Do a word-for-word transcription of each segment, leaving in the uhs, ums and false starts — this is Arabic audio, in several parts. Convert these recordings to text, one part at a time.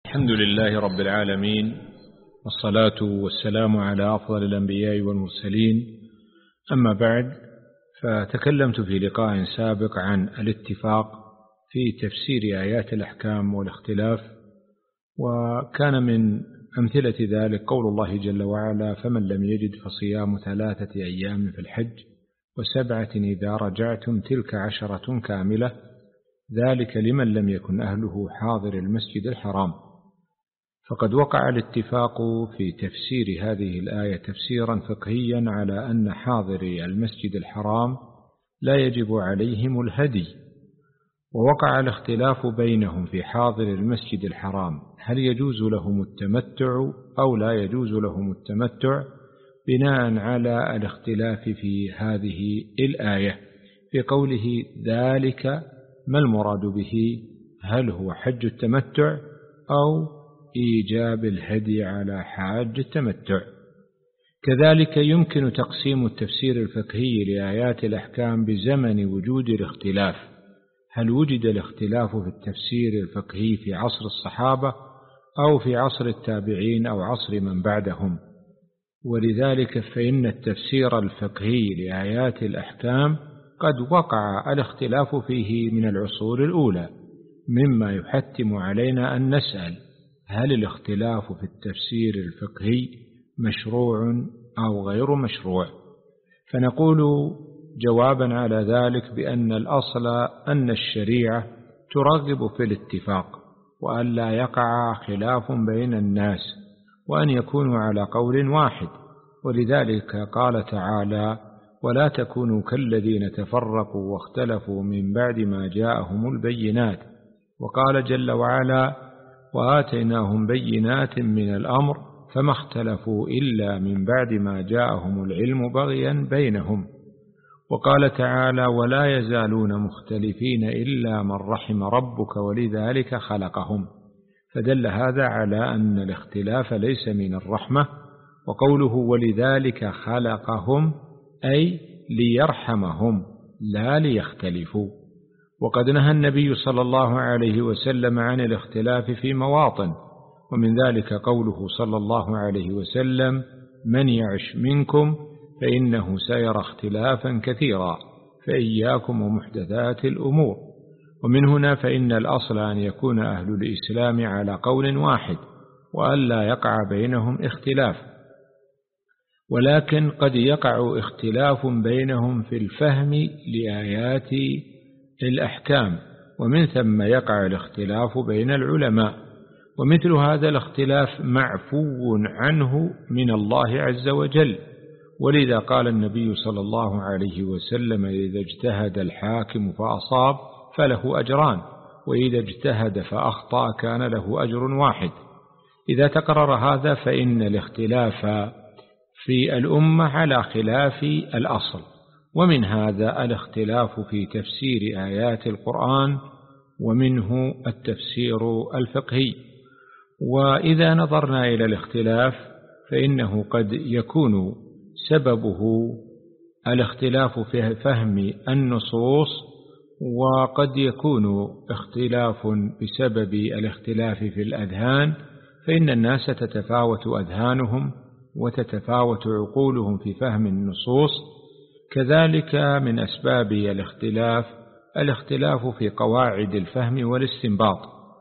الحمد لله رب العالمين، والصلاة والسلام على أفضل الأنبياء والمرسلين. أما بعد، فتكلمت في لقاء سابق عن الاتفاق في تفسير آيات الأحكام والاختلاف، وكان من أمثلة ذلك قول الله جل وعلا: فمن لم يجد فصيام ثلاثة أيام في الحج وسبعة إذا رجعتم تلك عشرة كاملة ذلك لمن لم يكن أهله حاضر المسجد الحرام. فقد وقع الاتفاق في تفسير هذه الآية تفسيرا فقهيا على أن حاضري المسجد الحرام لا يجب عليهم الهدي، ووقع الاختلاف بينهم في حاضر المسجد الحرام هل يجوز لهم التمتع أو لا يجوز لهم التمتع، بناء على الاختلاف في هذه الآية في قوله ذلك ما المراد به، هل هو حج التمتع أو إيجاب الهدي على حاج التمتع. كذلك يمكن تقسيم التفسير الفقهي لآيات الأحكام بزمن وجود الاختلاف، هل وجد الاختلاف في التفسير الفقهي في عصر الصحابة أو في عصر التابعين أو عصر من بعدهم. ولذلك فإن التفسير الفقهي لآيات الأحكام قد وقع الاختلاف فيه من العصور الأولى، مما يحتم علينا أن نسأل: هل الاختلاف في التفسير الفقهي مشروع أو غير مشروع؟ فنقول جوابا على ذلك بأن الأصل أن الشريعة ترغب في الاتفاق، وأن لا يقع خلاف بين الناس، وأن يكونوا على قول واحد. ولذلك قال تعالى: ولا تكونوا كالذين تفرقوا واختلفوا من بعد ما جاءهم البينات. وقال جل وعلا: وآتيناهم بينات من الأمر فما اختلفوا إلا من بعد ما جاءهم العلم بغيا بينهم. وقال تعالى: ولا يزالون مختلفين إلا من رحم ربك ولذلك خلقهم. فدل هذا على أن الاختلاف ليس من الرحمة. وقوله ولذلك خلقهم أي ليرحمهم لا ليختلفوا. وقد نهى النبي صلى الله عليه وسلم عن الاختلاف في مواطن، ومن ذلك قوله صلى الله عليه وسلم: من يعش منكم فإنه سيرى اختلافا كثيرا فإياكم ومحدثات الأمور. ومن هنا فإن الأصل أن يكون أهل الإسلام على قول واحد، وألا يقع بينهم اختلاف، ولكن قد يقع اختلاف بينهم في الفهم لآيات الأحكام، ومن ثم يقع الاختلاف بين العلماء. ومثل هذا الاختلاف معفو عنه من الله عز وجل، ولذا قال النبي صلى الله عليه وسلم: إذا اجتهد الحاكم فأصاب فله أجران، وإذا اجتهد فأخطأ كان له أجر واحد. إذا تقرر هذا فإن الاختلاف في الأمة على خلاف الأصل، ومن هذا الاختلاف في تفسير آيات القرآن، ومنه التفسير الفقهي. وإذا نظرنا إلى الاختلاف فإنه قد يكون سببه الاختلاف في فهم النصوص، وقد يكون اختلاف بسبب الاختلاف في الأذهان، فإن الناس تتفاوت أذهانهم وتتفاوت عقولهم في فهم النصوص. كذلك من أسباب الاختلاف الاختلاف في قواعد الفهم والاستنباط،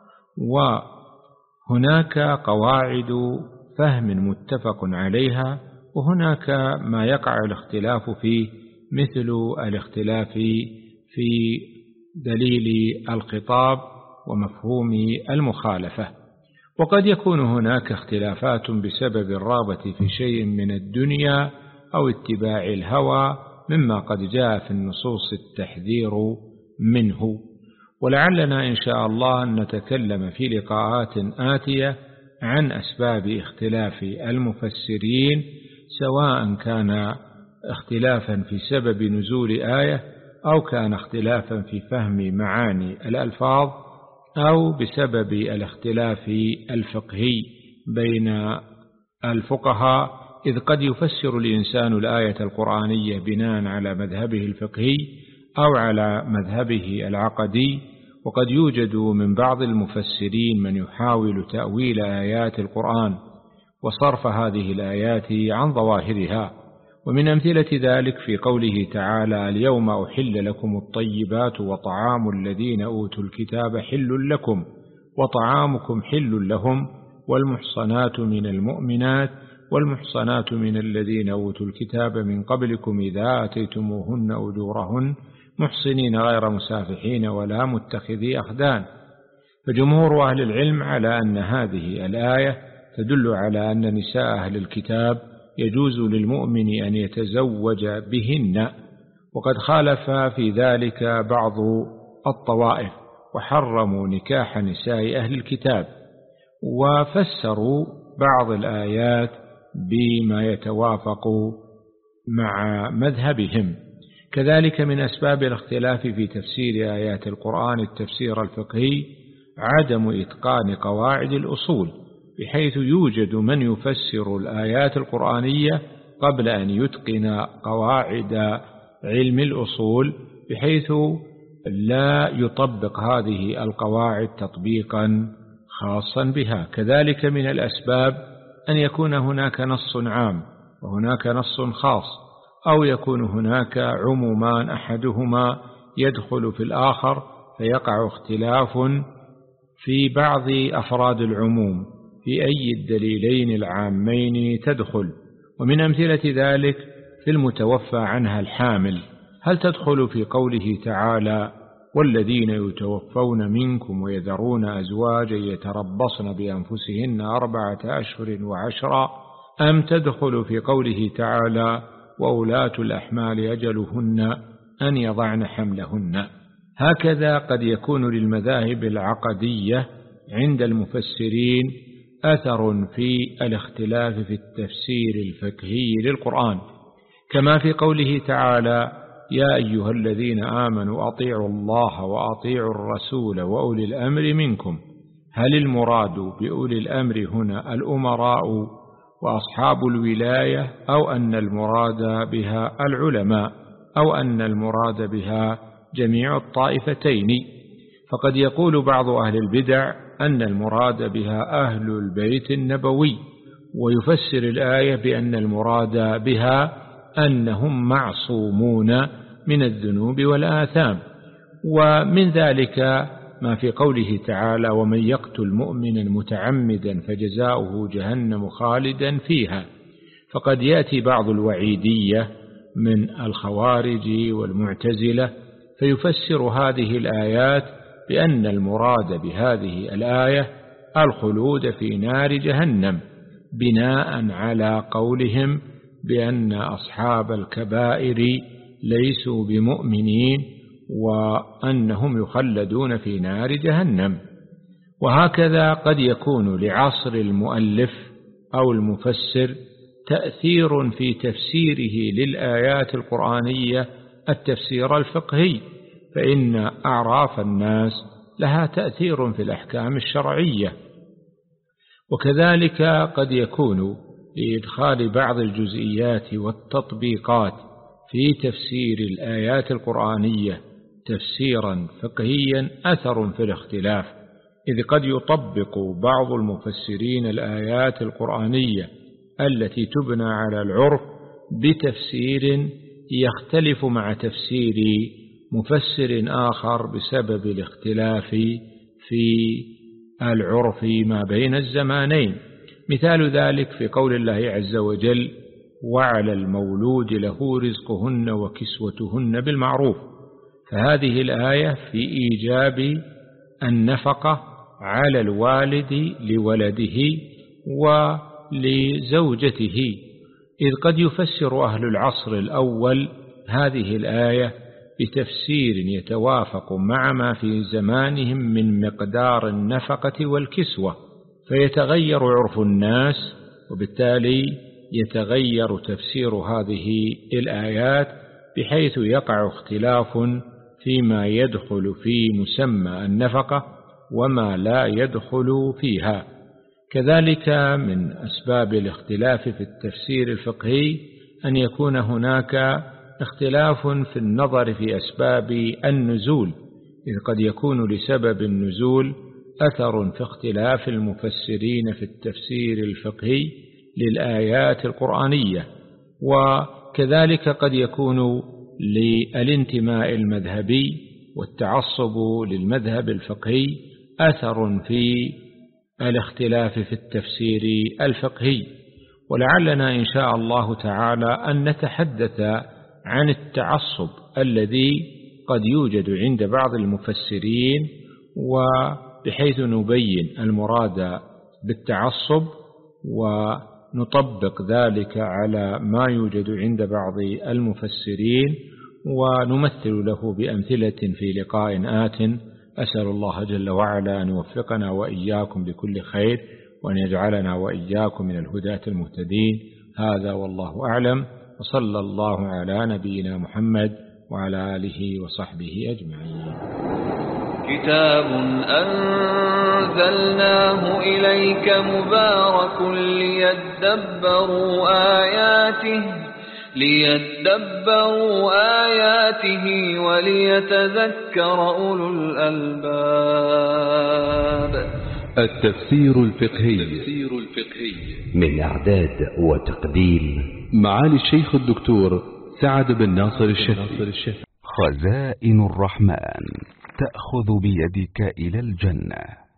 وهناك قواعد فهم متفق عليها، وهناك ما يقع الاختلاف فيه، مثل الاختلاف في دليل الخطاب ومفهوم المخالفة. وقد يكون هناك اختلافات بسبب الرغبة في شيء من الدنيا أو اتباع الهوى، مما قد جاء في النصوص التحذير منه. ولعلنا إن شاء الله أن نتكلم في لقاءات آتية عن أسباب اختلاف المفسرين، سواء كان اختلافا في سبب نزول آية، أو كان اختلافا في فهم معاني الألفاظ، أو بسبب الاختلاف الفقهي بين الفقهاء، إذ قد يفسر الإنسان الآية القرآنية بناء على مذهبه الفقهي أو على مذهبه العقدي، وقد يوجد من بعض المفسرين من يحاول تأويل آيات القرآن وصرف هذه الآيات عن ظواهرها، ومن أمثلة ذلك في قوله تعالى: اليوم أحل لكم الطيبات وطعام الذين أوتوا الكتاب حل لكم وطعامكم حل لهم والمحصنات من المؤمنات والمحصنات من الذين أوتوا الكتاب من قبلكم إذا آتيتموهن أجورهن محصنين غير مسافحين ولا متخذي أخدان. فجمهور أهل العلم على أن هذه الآية تدل على أن نساء أهل الكتاب يجوز للمؤمن أن يتزوج بهن، وقد خالف في ذلك بعض الطوائف وحرموا نكاح نساء أهل الكتاب، وفسروا بعض الآيات بما يتوافق مع مذهبهم. كذلك من أسباب الاختلاف في تفسير آيات القرآن التفسير الفقهي عدم إتقان قواعد الأصول، بحيث يوجد من يفسر الآيات القرآنية قبل أن يتقن قواعد علم الأصول، بحيث لا يطبق هذه القواعد تطبيقا خاصا بها. كذلك من الأسباب أن يكون هناك نص عام وهناك نص خاص، أو يكون هناك عمومان أحدهما يدخل في الآخر فيقع اختلاف في بعض أفراد العموم في أي الدليلين العامين تدخل. ومن أمثلة ذلك في المتوفى عنها الحامل، هل تدخل في قوله تعالى: والذين يتوفون منكم ويذرون أزواجا يتربصن بأنفسهن أربعة أشهر وعشرا، أم تدخل في قوله تعالى: وأولاة الأحمال أجلهن أن يضعن حملهن؟ هكذا قد يكون للمذاهب العقدية عند المفسرين أثر في الاختلاف في التفسير الفقهي للقرآن، كما في قوله تعالى: يا أيها الذين آمنوا أطيعوا الله وأطيعوا الرسول وأولي الأمر منكم. هل المراد بأولي الأمر هنا الأمراء وأصحاب الولاية، أو أن المراد بها العلماء، أو أن المراد بها جميع الطائفتين؟ فقد يقول بعض أهل البدع أن المراد بها أهل البيت النبوي، ويفسر الآية بأن المراد بها أنهم معصومون من الذنوب والآثام. ومن ذلك ما في قوله تعالى: ومن يقتل مؤمنا متعمدا فجزاؤه جهنم خالدا فيها. فقد يأتي بعض الوعيدية من الخوارج والمعتزلة فيفسر هذه الآيات بأن المراد بهذه الآية الخلود في نار جهنم، بناء على قولهم بأن أصحاب الكبائر ليسوا بمؤمنين وأنهم يخلدون في نار جهنم. وهكذا قد يكون لعصر المؤلف أو المفسر تأثير في تفسيره للآيات القرآنية التفسير الفقهي، فإن أعراف الناس لها تأثير في الأحكام الشرعية. وكذلك قد يكون لإدخال بعض الجزئيات والتطبيقات في تفسير الآيات القرآنية تفسيرا فقهيا أثر في الاختلاف، إذ قد يطبق بعض المفسرين الآيات القرآنية التي تبنى على العرف بتفسير يختلف مع تفسير مفسر آخر بسبب الاختلاف في العرف ما بين الزمانين. مثال ذلك في قول الله عز وجل: وعلى المولود له رزقهن وكسوتهن بالمعروف. فهذه الآية في إيجاب النفقة على الوالد لولده ولزوجته، إذ قد يفسر أهل العصر الأول هذه الآية بتفسير يتوافق مع ما في زمانهم من مقدار النفقة والكسوة، فيتغير عرف الناس، وبالتالي يتغير تفسير هذه الآيات بحيث يقع اختلاف فيما يدخل في مسمى النفقة وما لا يدخل فيها. كذلك من أسباب الاختلاف في التفسير الفقهي أن يكون هناك اختلاف في النظر في أسباب النزول، إذ قد يكون لسبب النزول أثر في اختلاف المفسرين في التفسير الفقهي للآيات القرآنية، وكذلك قد يكون للانتماء المذهبي والتعصب للمذهب الفقهي أثر في الاختلاف في التفسير الفقهي. ولعلنا إن شاء الله تعالى أن نتحدث عن التعصب الذي قد يوجد عند بعض المفسرين، وبحيث نبين المراد بالتعصب ونطبق ذلك على ما يوجد عند بعض المفسرين ونمثل له بأمثلة في لقاء آت. أسأل الله جل وعلا أن يوفقنا وإياكم بكل خير، وأن يجعلنا وإياكم من الهداة المهتدين. هذا والله أعلم، وصلى الله على نبينا محمد وعلى آله وصحبه أجمعين. كتاب أنزلناه إليك مبارك ليدبروا آياته ليدبروا آياته وليتذكر أولو الألباب. التفسير الفقهي من إعداد وتقديم معالي الشيخ الدكتور سعد بن ناصر الشافعي. خزائن الرحمن تأخذ بيدك إلى الجنة.